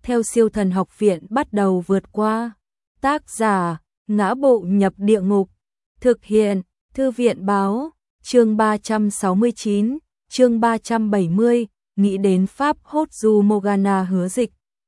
theo Siêu Thần Học Viện bắt đầu vượt qua. Tác giả: Ngã Bộ Nhập Địa Ngục. Thực hiện: Thư viện báo. Chương 369, chương 370, nghĩ đến pháp hốt du Morgana hứa dịch.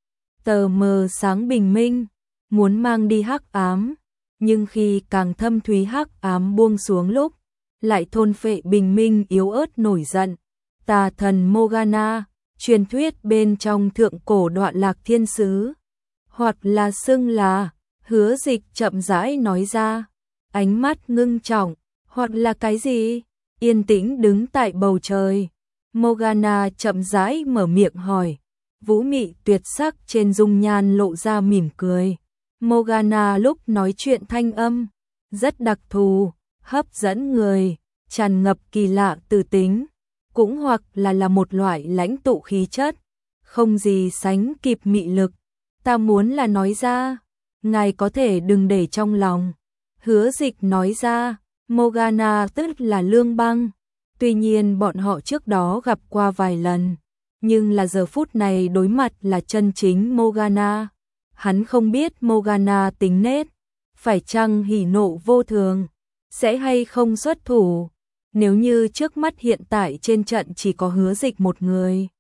Tờ mờ sáng bình minh, muốn mang đi hắc ám, nhưng khi càng thâm thúy hắc ám buông xuống lúc, lại thôn phệ bình minh yếu ớt nổi giận. Tà thần Morgana, truyền thuyết bên trong thượng cổ Đoạn Lạc Thiên Sứ, hoặc là xưng là Hứa Dịch chậm rãi nói ra, ánh mắt ngưng trọng, hoặc là cái gì? Yên tĩnh đứng tại bầu trời. Morgana chậm rãi mở miệng hỏi, vũ mị tuyệt sắc trên dung nhan lộ ra mỉm cười. Morgana lúc nói chuyện thanh âm rất đặc thù, hấp dẫn người, tràn ngập kỳ lạ từ tính, cũng hoặc là một loại lãnh tụ khí chất, không gì sánh kịp mị lực. Ta muốn là nói ra, ngài có thể đừng để trong lòng. Hứa Dịch nói ra, Morgana tức là Lương Băng. Tuy nhiên bọn họ trước đó gặp qua vài lần, nhưng là giờ phút này đối mặt là chân chính Morgana. Hắn không biết Morgana tính nết, phải chăng hỉ nộ vô thường, sẽ hay không xuất thủ. Nếu như trước mắt hiện tại trên trận chỉ có Hứa Dịch một người,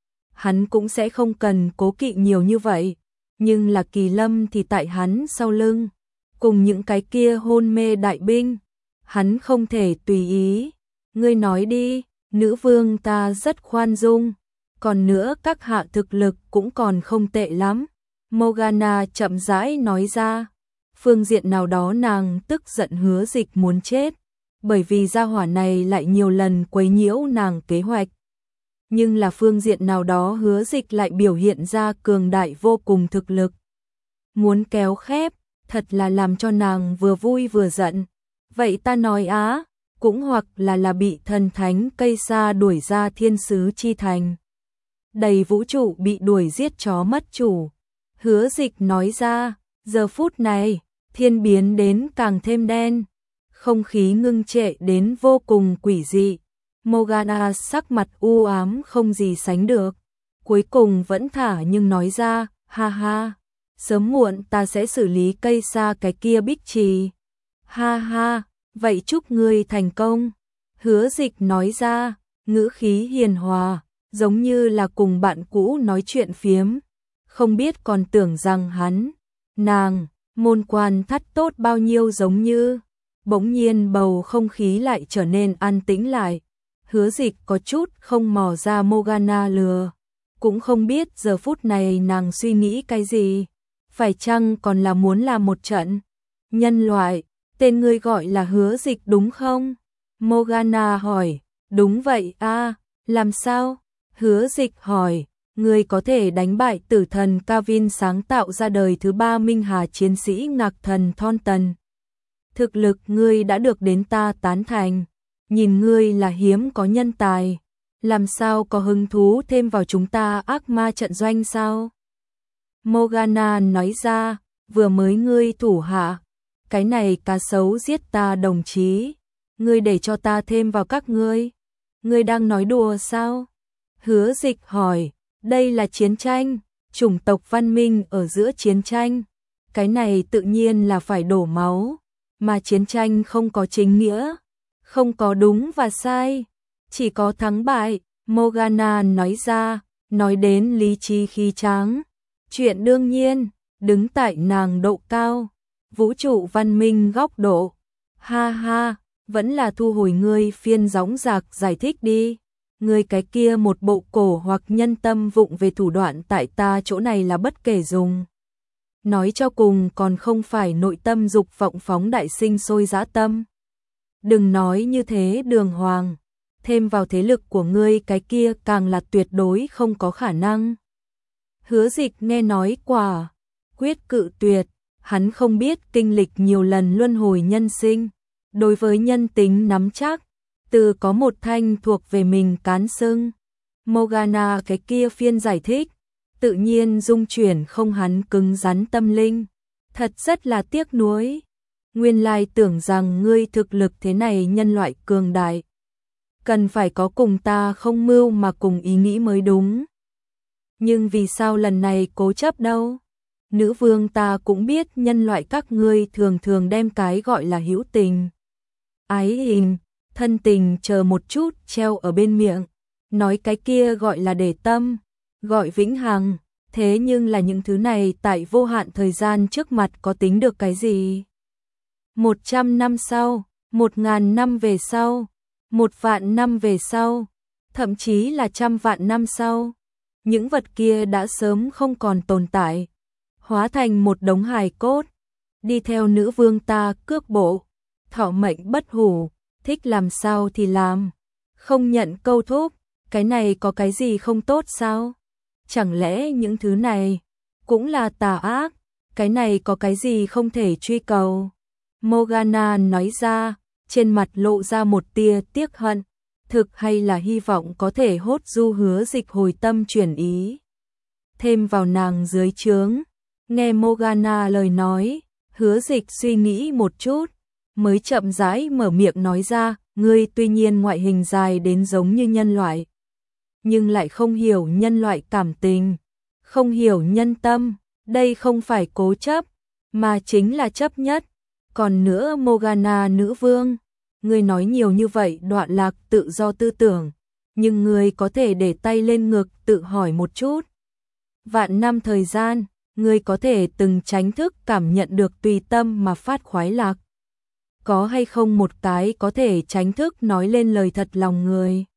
hắn cũng sẽ không cần cố kỵ nhiều như vậy. Nhưng là Kỳ Lâm thì tại hắn sau lưng, cùng những cái kia hôn mê đại binh, hắn không thể tùy ý. Ngươi nói đi, nữ vương ta rất khoan dung, còn nữa các hạ thực lực cũng còn không tệ lắm. Morgana chậm rãi nói ra, phương diện nào đó nàng tức giận Hứa Dịch muốn chết, bởi vì gia hỏa này lại nhiều lần quấy nhiễu nàng kế hoạch. Nhưng là phương diện nào đó Hứa Dịch lại biểu hiện ra cường đại vô cùng thực lực. Muốn kéo khép, thật là làm cho nàng vừa vui vừa giận. Vậy ta nói á, cũng hoặc là bị thần thánh cây sa đuổi ra thiên sứ chi thành. Đầy vũ trụ bị đuổi giết chó mất chủ. Hứa Dịch nói ra, giờ phút này, thiên biến đến càng thêm đen, không khí ngưng trệ đến vô cùng quỷ dị. Morgana sắc mặt u ám không gì sánh được, cuối cùng vẫn thả nhưng nói ra, ha ha, sớm muộn ta sẽ xử lý cây sa cái kia bích trì. Ha ha, vậy chúc ngươi thành công. Hứa Dịch nói ra, ngữ khí hiền hòa, giống như là cùng bạn cũ nói chuyện phiếm, không biết còn tưởng rằng hắn, nàng, môn quan thắt tốt bao nhiêu giống như. Bỗng nhiên bầu không khí lại trở nên an tĩnh lại. Hứa Dịch có chút không mò ra Morgana lừa, cũng không biết giờ phút này nàng suy nghĩ cái gì, phải chăng còn là muốn làm một trận. Nhân loại, tên ngươi gọi là Hứa Dịch đúng không? Morgana hỏi, đúng vậy a, làm sao? Hứa Dịch hỏi, ngươi có thể đánh bại tử thần Kavin sáng tạo ra đời thứ 3 Minh Hà chiến sĩ Ngạc Thần Thornton. Thực lực ngươi đã được đến ta tán thành, nhìn ngươi là hiếm có nhân tài, làm sao có hứng thú thêm vào chúng ta ác ma trận doanh sao? Morgana nói ra, vừa mới ngươi thủ hạ, cái này cá sấu giết ta đồng chí, ngươi để cho ta thêm vào các ngươi đang nói đùa sao? Hứa Dịch hỏi, đây là chiến tranh, chủng tộc văn minh ở giữa chiến tranh, cái này tự nhiên là phải đổ máu, mà chiến tranh không có chính nghĩa, không có đúng và sai, chỉ có thắng bại. Morgana nói ra, nói đến lý trí khí tráng, chuyện đương nhiên, đứng tại nàng độ cao, vũ trụ văn minh góc độ. Ha ha, vẫn là thu hồi ngươi phiên dõng dạc giải thích đi, ngươi cái kia một bộ cổ hoặc nhân tâm vụng về thủ đoạn tại ta chỗ này là bất kể dùng. Nói cho cùng còn không phải nội tâm dục vọng phóng đại sinh sôi dã tâm. Đừng nói như thế Đường Hoàng, thêm vào thế lực của ngươi cái kia càng là tuyệt đối không có khả năng. Hứa Dịch nghe nói quả quyết cự tuyệt, hắn không biết kinh lịch nhiều lần luân hồi nhân sinh, đối với nhân tính nắm chắc, từ có một thanh thuộc về mình cán xưng. Morgana cái kia phiên giải thích, tự nhiên dung chuyển không hắn cứng rắn tâm linh, thật rất là tiếc nuối. Nguyên lai tưởng rằng ngươi thực lực thế này nhân loại cường đại, cần phải có cùng ta không mưu mà cùng ý nghĩ mới đúng. Nhưng vì sao lần này cố chấp đâu? Nữ vương ta cũng biết nhân loại các ngươi thường thường đem cái gọi là hữu tình, ái hình, thân tình chờ một chút treo ở bên miệng, nói cái kia gọi là để tâm, gọi vĩnh hằng, thế nhưng là những thứ này tại vô hạn thời gian trước mặt có tính được cái gì? 100 năm sau, 1000 năm về sau, 1.000.000 năm về sau, thậm chí là 100.000 năm sau, những vật kia đã sớm không còn tồn tại, hóa thành một đống hài cốt, đi theo nữ vương ta cước bộ, thọ mệnh bất hủ, thích làm sao thì làm, không nhận câu thúc, cái này có cái gì không tốt sao? Chẳng lẽ những thứ này cũng là tà ác, cái này có cái gì không thể truy cầu? Morgana nói ra, trên mặt lộ ra một tia tiếc hận, thực hay là hy vọng có thể hốt du Hứa Dịch hồi tâm chuyển ý. Thêm vào nàng dưới trướng, nghe Morgana lời nói, Hứa Dịch suy nghĩ một chút, mới chậm rãi mở miệng nói ra, ngươi tuy nhiên ngoại hình dài đến giống như nhân loại, nhưng lại không hiểu nhân loại cảm tình, không hiểu nhân tâm, đây không phải cố chấp, mà chính là chấp nhất. Còn nữa Morgana nữ vương, ngươi nói nhiều như vậy đoạn lạc tự do tư tưởng, nhưng ngươi có thể để tay lên ngực tự hỏi một chút. Vạn năm thời gian, ngươi có thể từng tránh thức cảm nhận được tùy tâm mà phát khoái lạc. Có hay không một cái có thể tránh thức nói lên lời thật lòng người?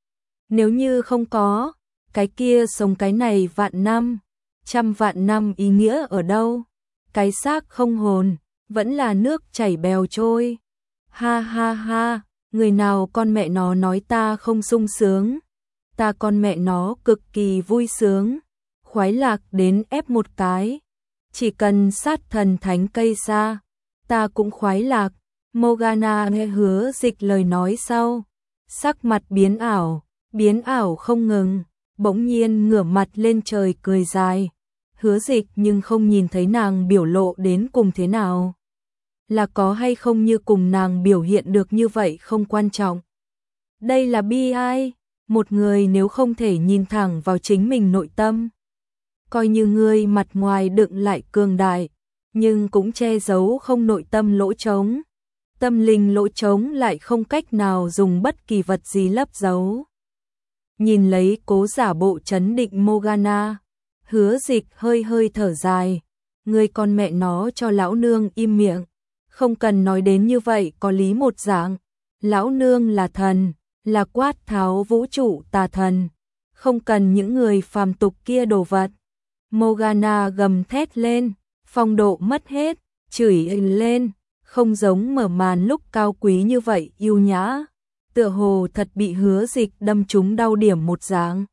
Nếu như không có, cái kia sống cái này vạn năm, 100.000 năm ý nghĩa ở đâu? Cái xác không hồn, vẫn là nước chảy bèo trôi. Ha ha ha, người nào con mẹ nó nói ta không sung sướng? Ta con mẹ nó cực kỳ vui sướng, khoái lạc đến ép một cái. Chỉ cần sát thần thánh cây xa, ta cũng khoái lạc. Morgana nghe Hứa Dịch lời nói sau, sắc mặt biến ảo không ngừng, bỗng nhiên ngửa mặt lên trời cười dài. Hứa Dịch nhưng không nhìn thấy nàng biểu lộ đến cùng thế nào. Là có hay không như cùng nàng biểu hiện được như vậy không quan trọng. Đây là bi ai, một người nếu không thể nhìn thẳng vào chính mình nội tâm. Coi như ngươi mặt ngoài đựng lại cường đại, nhưng cũng che giấu không nội tâm lỗ trống. Tâm linh lỗ trống lại không cách nào dùng bất kỳ vật gì lấp giấu. Nhìn lấy cố giả bộ trấn định Morgana, Hứa Dịch hơi hơi thở dài. Ngươi con mẹ nó cho lão nương im miệng. Không cần nói đến như vậy có lý một dạng. Lão nương là thần, là quát tháo vũ trụ tà thần. Không cần những người phàm tục kia đồ vật. Morgana gầm thét lên, phong độ mất hết, chửi lên, không giống mở màn lúc cao quý như vậy yêu nhã. Tựa hồ thật bị Hứa Dịch đâm trúng đau điểm một dạng.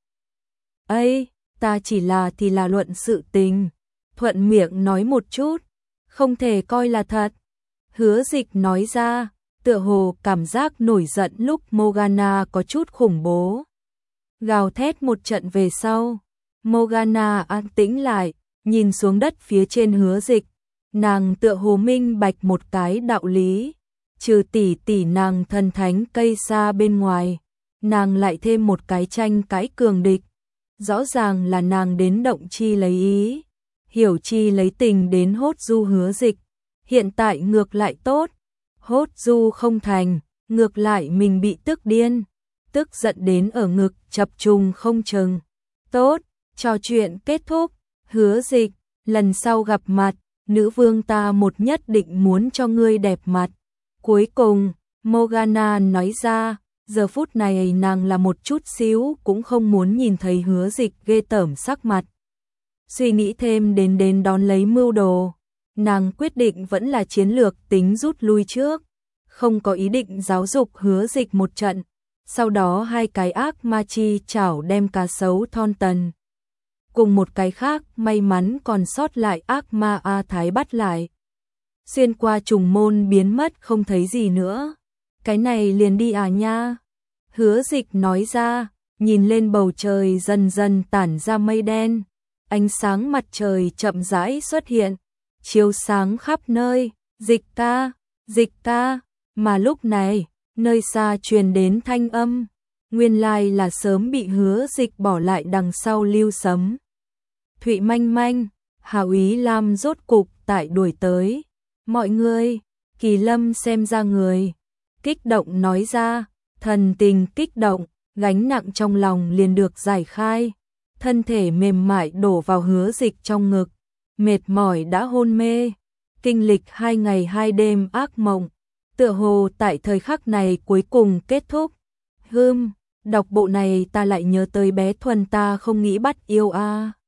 Ây, ta chỉ là luận sự tình, thuận miệng nói một chút, không thể coi là thật. Hứa Dịch nói ra, tựa hồ cảm giác nổi giận lúc Morgana có chút khủng bố. Gào thét một trận về sau, Morgana an tĩnh lại, nhìn xuống đất phía trên Hứa Dịch, nàng tựa hồ minh bạch một cái đạo lý, trừ tỷ nàng thần thánh cây xa bên ngoài, nàng lại thêm một cái tranh cãi cường địch. Rõ ràng là nàng đến động chi lấy ý, hiểu chi lấy tình đến hốt du Hứa Dịch. Hiện tại ngược lại tốt, hốt du không thành, ngược lại mình bị tức điên, tức giận đến ở ngực chập trùng không chừng. Tốt, trò chuyện kết thúc. Hứa Dịch, lần sau gặp mặt, nữ vương ta một nhất định muốn cho ngươi đẹp mặt. Cuối cùng, Morgana nói ra, giờ phút này nàng là một chút xíu cũng không muốn nhìn thấy Hứa Dịch ghê tởm sắc mặt. Suy nghĩ thêm đến đón lấy mưu đồ, nàng quyết định vẫn là chiến lược tính rút lui trước, không có ý định giáo dục Hứa Dịch một trận. Sau đó hai cái ác ma chi chảo đem cá sấu thon tần cùng một cái khác may mắn còn sót lại ác ma A Thái bắt lại. Xuyên qua trùng môn biến mất không thấy gì nữa. Cái này liền đi à nha. Hứa Dịch nói ra, nhìn lên bầu trời dần dần tản ra mây đen. Ánh sáng mặt trời chậm rãi xuất hiện, chiếu sáng khắp nơi. Dịch ca, mà lúc này, nơi xa truyền đến thanh âm. Nguyên lai là sớm bị Hứa Dịch bỏ lại đằng sau Lưu Sấm. Thụy Manh Manh, Hào Ý Lam rốt cục tại đuổi tới. Mọi người, Kỳ Lâm xem ra người. Kích động nói ra, thần tình kích động, gánh nặng trong lòng liền được giải khai. Thân thể mềm mại đổ vào Hứa Dịch trong ngực, mệt mỏi đã hôn mê. Kinh lịch 2 ngày 2 đêm ác mộng, tựa hồ tại thời khắc này cuối cùng kết thúc. Đọc bộ này ta lại nhớ tới bé Thuần ta không nghĩ bắt yêu a.